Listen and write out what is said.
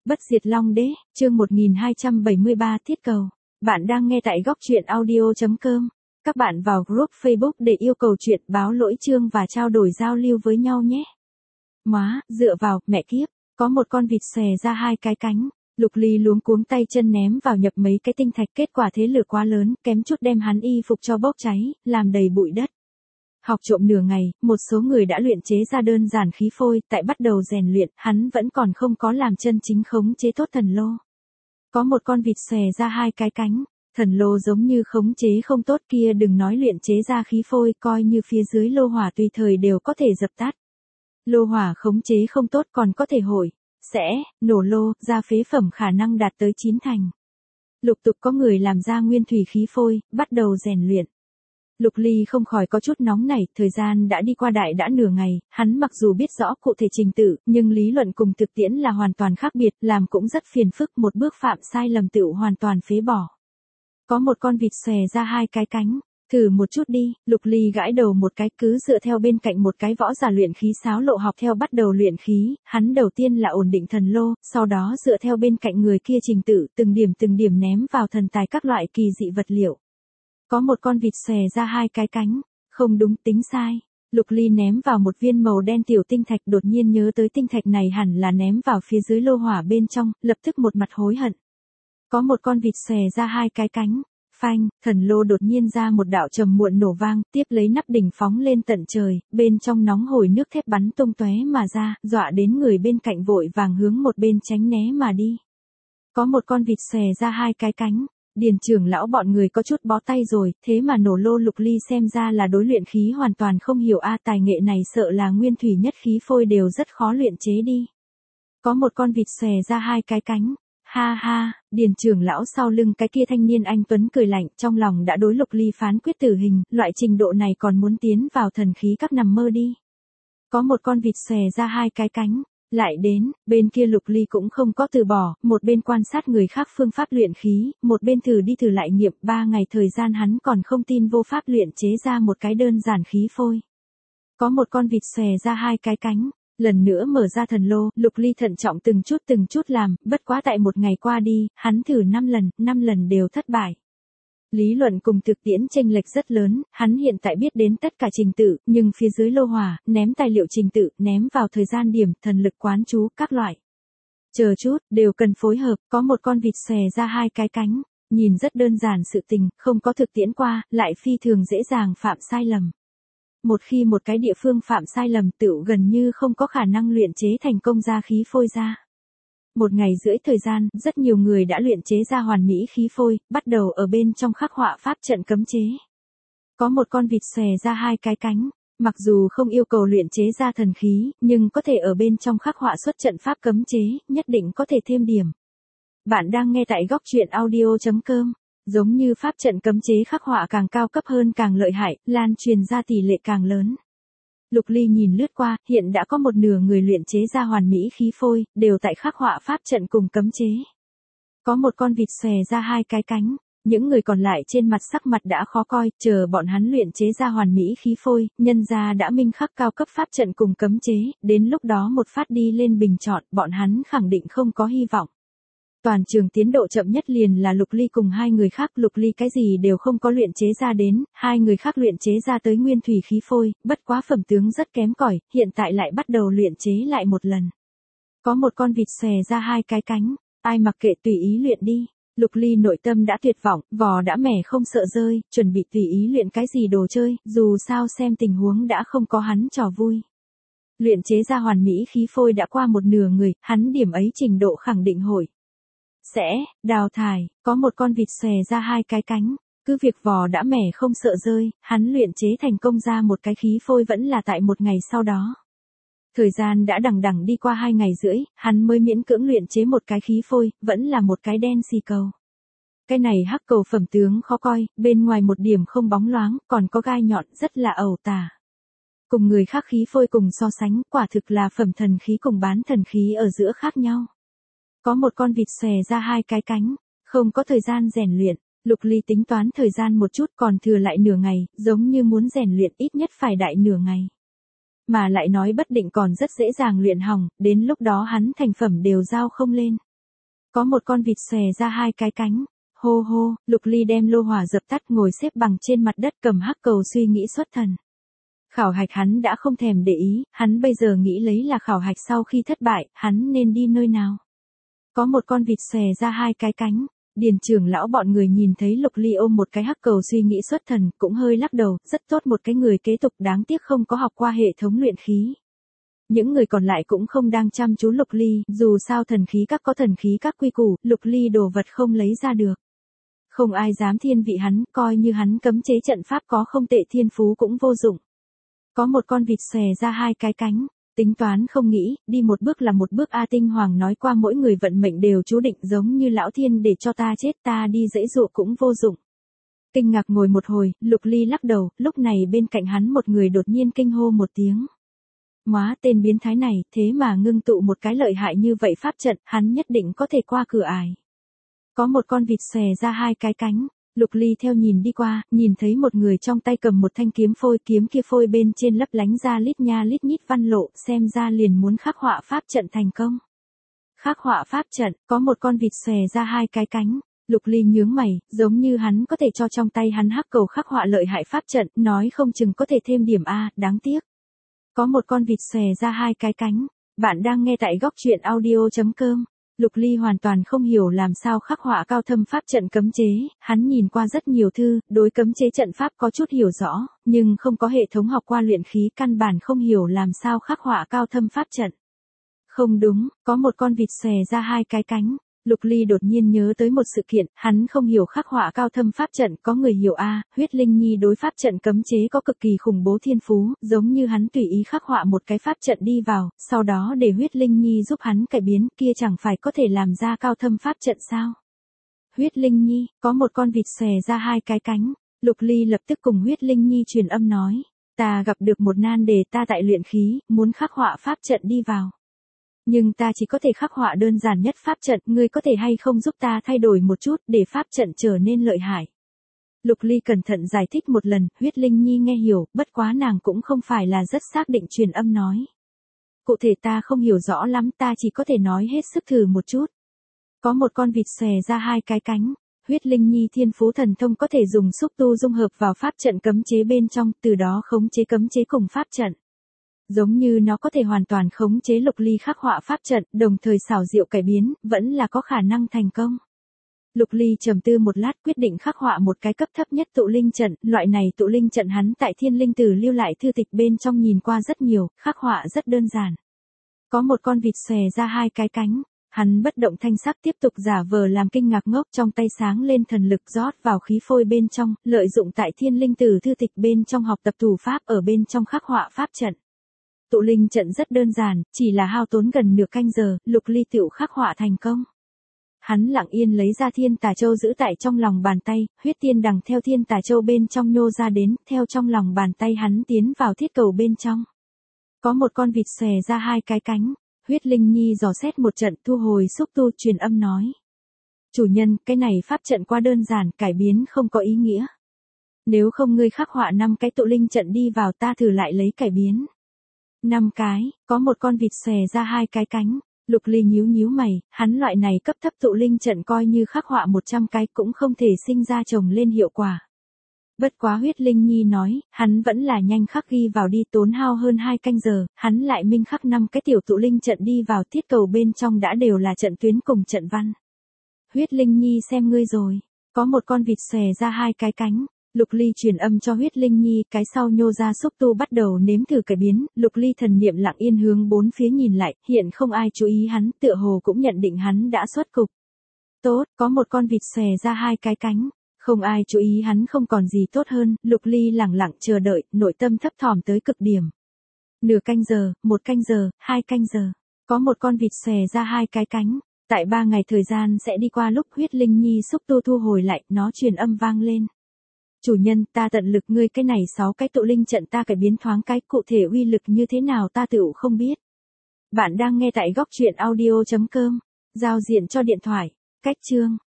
Bất diệt Long Đế, chương 1273 Thiết cầu. Bạn đang nghe tại góc truyện audio.com. Các bạn vào group Facebook để yêu cầu chuyện, báo lỗi chương và trao đổi giao lưu với nhau nhé. Móa, dựa vào, mẹ kiếp, có một con vịt xòe ra hai cái cánh. Lục Ly luống cuống tay chân ném vào nhập mấy cái tinh thạch, kết quả thế lửa quá lớn, kém chút đem hắn y phục cho bốc cháy, làm đầy bụi đất. Học trộm nửa ngày, một số người đã luyện chế ra đơn giản khí phôi, tại bắt đầu rèn luyện, hắn vẫn còn không có làm chân chính khống chế tốt thần lô. Có một con vịt xòe ra hai cái cánh, thần lô giống như khống chế không tốt kia, đừng nói luyện chế ra khí phôi, coi như phía dưới lô hỏa tùy thời đều có thể dập tắt. Lô hỏa khống chế không tốt còn có thể hội, sẽ, nổ lô, ra phế phẩm khả năng đạt tới 9 thành. Lục tục có người làm ra nguyên thủy khí phôi, bắt đầu rèn luyện. Lục Ly không khỏi có chút nóng nảy, thời gian đã đi qua đại đã nửa ngày, hắn mặc dù biết rõ cụ thể trình tự, nhưng lý luận cùng thực tiễn là hoàn toàn khác biệt, làm cũng rất phiền phức, một bước phạm sai lầm tựu hoàn toàn phế bỏ. Có một con vịt xòe ra hai cái cánh, thử một chút đi, Lục Ly gãi đầu một cái, cứ dựa theo bên cạnh một cái võ giả luyện khí sáo lộ học theo bắt đầu luyện khí, hắn đầu tiên là ổn định thần lô, sau đó dựa theo bên cạnh người kia trình tự, từng điểm ném vào thần tài các loại kỳ dị vật liệu. Có một con vịt xòe ra hai cái cánh, không đúng, tính sai. Lục Ly ném vào một viên màu đen tiểu tinh thạch, đột nhiên nhớ tới tinh thạch này hẳn là ném vào phía dưới lô hỏa bên trong, lập tức một mặt hối hận. Có một con vịt xòe ra hai cái cánh, phanh, thần lô đột nhiên ra một đạo trầm muộn nổ vang, tiếp lấy nắp đỉnh phóng lên tận trời, bên trong nóng hổi nước thép bắn tung tóe mà ra, dọa đến người bên cạnh vội vàng hướng một bên tránh né mà đi. Có một con vịt xòe ra hai cái cánh. Điền trưởng lão bọn người có chút bó tay rồi, thế mà nổ lô. Lục Ly xem ra là đối luyện khí hoàn toàn không hiểu tài nghệ này sợ là nguyên thủy nhất khí phôi đều rất khó luyện chế đi. Có một con vịt xòe ra hai cái cánh, ha ha, Điền trưởng lão sau lưng cái kia thanh niên anh tuấn cười lạnh, trong lòng đã đối Lục Ly phán quyết tử hình, loại trình độ này còn muốn tiến vào thần khí các nằm mơ đi. Có một con vịt xòe ra hai cái cánh. Lại đến, bên kia Lục Ly cũng không có từ bỏ, một bên quan sát người khác phương pháp luyện khí, một bên thử đi thử lại nghiệm, 3 ngày thời gian hắn còn không tin vô pháp luyện chế ra một cái đơn giản khí phôi. Có một con vịt xòe ra hai cái cánh, lần nữa mở ra thần lô, Lục Ly thận trọng từng chút làm, bất quá tại một ngày qua đi, hắn thử 5 lần đều thất bại. Lý luận cùng thực tiễn chênh lệch rất lớn, hắn hiện tại biết đến tất cả trình tự, nhưng phía dưới lô hỏa, ném tài liệu trình tự, ném vào thời gian điểm, thần lực quán chú, các loại. Chờ chút, đều cần phối hợp, có một con vịt xòe ra hai cái cánh, nhìn rất đơn giản sự tình, không có thực tiễn qua, lại phi thường dễ dàng phạm sai lầm. Một khi một cái địa phương phạm sai lầm tựu gần như không có khả năng luyện chế thành công ra khí phôi ra. 1 ngày rưỡi thời gian, rất nhiều người đã luyện chế ra hoàn mỹ khí phôi, bắt đầu ở bên trong khắc họa pháp trận cấm chế. Có một con vịt xòe ra hai cái cánh, mặc dù không yêu cầu luyện chế ra thần khí, nhưng có thể ở bên trong khắc họa xuất trận pháp cấm chế, nhất định có thể thêm điểm. Bạn đang nghe tại góc truyện audio.com, giống như pháp trận cấm chế khắc họa càng cao cấp hơn càng lợi hại, lan truyền ra tỷ lệ càng lớn. Lục Ly nhìn lướt qua, hiện đã có một nửa người luyện chế ra hoàn mỹ khí phôi, đều tại khắc họa pháp trận cùng cấm chế. Có một con vịt xòe ra hai cái cánh, những người còn lại trên mặt sắc mặt đã khó coi, chờ bọn hắn luyện chế ra hoàn mỹ khí phôi, nhân ra đã minh khắc cao cấp pháp trận cùng cấm chế, đến lúc đó một phát đi lên bình chọn, bọn hắn khẳng định không có hy vọng. Toàn trường tiến độ chậm nhất liền là Lục Ly cùng hai người khác, Lục Ly cái gì đều không có luyện chế ra đến, hai người khác luyện chế ra tới nguyên thủy khí phôi, bất quá phẩm tướng rất kém cỏi, hiện tại lại bắt đầu luyện chế lại một lần. Có một con vịt xòe ra hai cái cánh, ai mặc kệ tùy ý luyện đi. Lục Ly nội tâm đã tuyệt vọng, vò đã mẻ không sợ rơi, chuẩn bị tùy ý luyện cái gì đồ chơi, dù sao xem tình huống đã không có hắn trò vui. Luyện chế ra hoàn mỹ khí phôi đã qua một nửa người, hắn điểm ấy trình độ khẳng định hội sẽ đào thải. Có một con vịt xòe ra hai cái cánh, cứ việc vò đã mẻ không sợ rơi, hắn luyện chế thành công ra một cái khí phôi vẫn là tại một ngày sau đó. Thời gian đã đằng đi qua 2 ngày rưỡi, hắn mới miễn cưỡng luyện chế một cái khí phôi, vẫn là một cái đen xì cầu. Cái này hắc cầu phẩm tướng khó coi, bên ngoài một điểm không bóng loáng, còn có gai nhọn, rất là ẩu tả. Cùng người khác khí phôi cùng so sánh, quả thực là phẩm thần khí cùng bán thần khí ở giữa khác nhau. Có một con vịt xòe ra hai cái cánh, không có thời gian rèn luyện, Lục Ly tính toán thời gian một chút còn thừa lại nửa ngày, giống như muốn rèn luyện ít nhất phải đại nửa ngày. Mà lại nói bất định còn rất dễ dàng luyện hỏng, đến lúc đó hắn thành phẩm đều giao không lên. Có một con vịt xòe ra hai cái cánh. Hô hô, Lục Ly đem lô hỏa dập tắt, ngồi xếp bằng trên mặt đất cầm hắc cầu suy nghĩ xuất thần. Khảo hạch hắn đã không thèm để ý, hắn bây giờ nghĩ lấy là khảo hạch sau khi thất bại, hắn nên đi nơi nào. Có một con vịt xòe ra hai cái cánh. Điền trưởng lão bọn người nhìn thấy Lục Ly ôm một cái hắc cầu suy nghĩ xuất thần, cũng hơi lắc đầu, rất tốt một cái người kế tục, đáng tiếc không có học qua hệ thống luyện khí. Những người còn lại cũng không đang chăm chú Lục Ly, dù sao thần khí các có thần khí các quy củ, Lục Ly đồ vật không lấy ra được. Không ai dám thiên vị hắn, coi như hắn cấm chế trận pháp có không tệ thiên phú cũng vô dụng. Có một con vịt xòe ra hai cái cánh. Tính toán không nghĩ, đi một bước là một bước. A Tinh Hoàng nói qua mỗi người vận mệnh đều chú định, giống như lão thiên để cho ta chết, ta đi dãy dụa cũng vô dụng. Kinh ngạc ngồi một hồi, Lục Ly lắc đầu, lúc này bên cạnh hắn một người đột nhiên kinh hô một tiếng. Móa, tên biến thái này, thế mà ngưng tụ một cái lợi hại như vậy pháp trận, hắn nhất định có thể qua cửa ải. Có một con vịt xòe ra hai cái cánh. Lục Ly theo nhìn đi qua, nhìn thấy một người trong tay cầm một thanh kiếm phôi, kiếm kia phôi bên trên lấp lánh ra lít nha lít nhít văn lộ, xem ra liền muốn khắc họa pháp trận thành công. Khắc họa pháp trận, có một con vịt xòe ra hai cái cánh. Lục Ly nhướng mày, giống như hắn có thể cho trong tay hắn hắc cầu khắc họa lợi hại pháp trận, nói không chừng có thể thêm điểm A, đáng tiếc. Có một con vịt xòe ra hai cái cánh. Bạn đang nghe tại góc truyện audio.com. Lục Ly hoàn toàn không hiểu làm sao khắc họa cao thâm pháp trận cấm chế, hắn nhìn qua rất nhiều thư, đối cấm chế trận pháp có chút hiểu rõ, nhưng không có hệ thống học qua luyện khí, căn bản không hiểu làm sao khắc họa cao thâm pháp trận. Không đúng, có một con vịt xòe ra hai cái cánh. Lục Ly đột nhiên nhớ tới một sự kiện, hắn không hiểu khắc họa cao thâm pháp trận, có người hiểu a, Huyết Linh Nhi đối pháp trận cấm chế có cực kỳ khủng bố thiên phú, giống như hắn tùy ý khắc họa một cái pháp trận đi vào, sau đó để Huyết Linh Nhi giúp hắn cải biến, kia chẳng phải có thể làm ra cao thâm pháp trận sao? Huyết Linh Nhi, có một con vịt xòe ra hai cái cánh. Lục Ly lập tức cùng Huyết Linh Nhi truyền âm nói, ta gặp được một nan đề, ta tại luyện khí, muốn khắc họa pháp trận đi vào. Nhưng ta chỉ có thể khắc họa đơn giản nhất pháp trận, ngươi có thể hay không giúp ta thay đổi một chút, để pháp trận trở nên lợi hại. Lục Ly cẩn thận giải thích một lần, Huyết Linh Nhi nghe hiểu, bất quá nàng cũng không phải là rất xác định, truyền âm nói. Cụ thể ta không hiểu rõ lắm, ta chỉ có thể nói hết sức thử một chút. Có một con vịt xòe ra hai cái cánh. Huyết Linh Nhi thiên phú thần thông có thể dùng xúc tu dung hợp vào pháp trận cấm chế bên trong, từ đó khống chế cấm chế cùng pháp trận. Giống như nó có thể hoàn toàn khống chế Lục Ly khắc họa pháp trận, đồng thời xảo diệu cải biến, vẫn là có khả năng thành công. Lục Ly trầm tư một lát, quyết định khắc họa một cái cấp thấp nhất tụ linh trận, loại này tụ linh trận hắn tại Thiên Linh Tử lưu lại thư tịch bên trong nhìn qua rất nhiều, khắc họa rất đơn giản. Có một con vịt xòe ra hai cái cánh, hắn bất động thanh sắc tiếp tục giả vờ làm kinh ngạc ngốc, trong tay sáng lên thần lực rót vào khí phôi bên trong, lợi dụng tại Thiên Linh Tử thư tịch bên trong học tập thủ pháp, ở bên trong khắc họa pháp trận. Tụ linh trận rất đơn giản, chỉ là hao tốn gần nửa canh giờ, Lục Ly tựu khắc họa thành công. Hắn lặng yên lấy ra Thiên Tà Châu giữ tại trong lòng bàn tay, huyết tiên đằng theo Thiên Tà Châu bên trong nhô ra đến, theo trong lòng bàn tay hắn tiến vào thiết cầu bên trong. Có một con vịt xòe ra hai cái cánh, Huyết Linh Nhi dò xét một trận, thu hồi xúc tu, truyền âm nói. Chủ nhân, cái này pháp trận quá đơn giản, cải biến không có ý nghĩa. Nếu không ngươi khắc họa 5 cái tụ linh trận đi vào, ta thử lại lấy cải biến. 5 cái, có một con vịt xòe ra hai cái cánh. Lục Ly nhíu mày, hắn loại này cấp thấp tụ linh trận coi như khắc họa 100 cái cũng không thể sinh ra chồng lên hiệu quả. Bất quá Huyết Linh Nhi nói, hắn vẫn là nhanh khắc ghi vào đi, tốn hao hơn 2 canh giờ, hắn lại minh khắc 5 cái tiểu tụ linh trận đi vào, thiết cầu bên trong đã đều là trận tuyến cùng trận văn. Huyết Linh Nhi xem ngươi rồi, có một con vịt xòe ra hai cái cánh. Lục Ly truyền âm cho Huyết Linh Nhi, cái sau nhô ra xúc tu bắt đầu nếm thử cải biến, Lục Ly thần niệm lặng yên hướng bốn phía nhìn lại, hiện không ai chú ý hắn, tựa hồ cũng nhận định hắn đã xuất cục. Tốt, có một con vịt xòe ra hai cái cánh, không ai chú ý hắn không còn gì tốt hơn, Lục Ly lẳng lặng chờ đợi, nội tâm thấp thỏm tới cực điểm. Nửa canh giờ, 1 canh giờ, 2 canh giờ, có một con vịt xòe ra hai cái cánh, tại 3 ngày thời gian sẽ đi qua. Lúc Huyết Linh Nhi xúc tu thu hồi lại, nó truyền âm vang lên. Chủ nhân, ta tận lực, ngươi cái này 6 cái tụ linh trận ta cải biến thoáng cái, cụ thể uy lực như thế nào ta tựu không biết. Bạn đang nghe tại góc truyện audio.com, giao diện cho điện thoại, cách chương.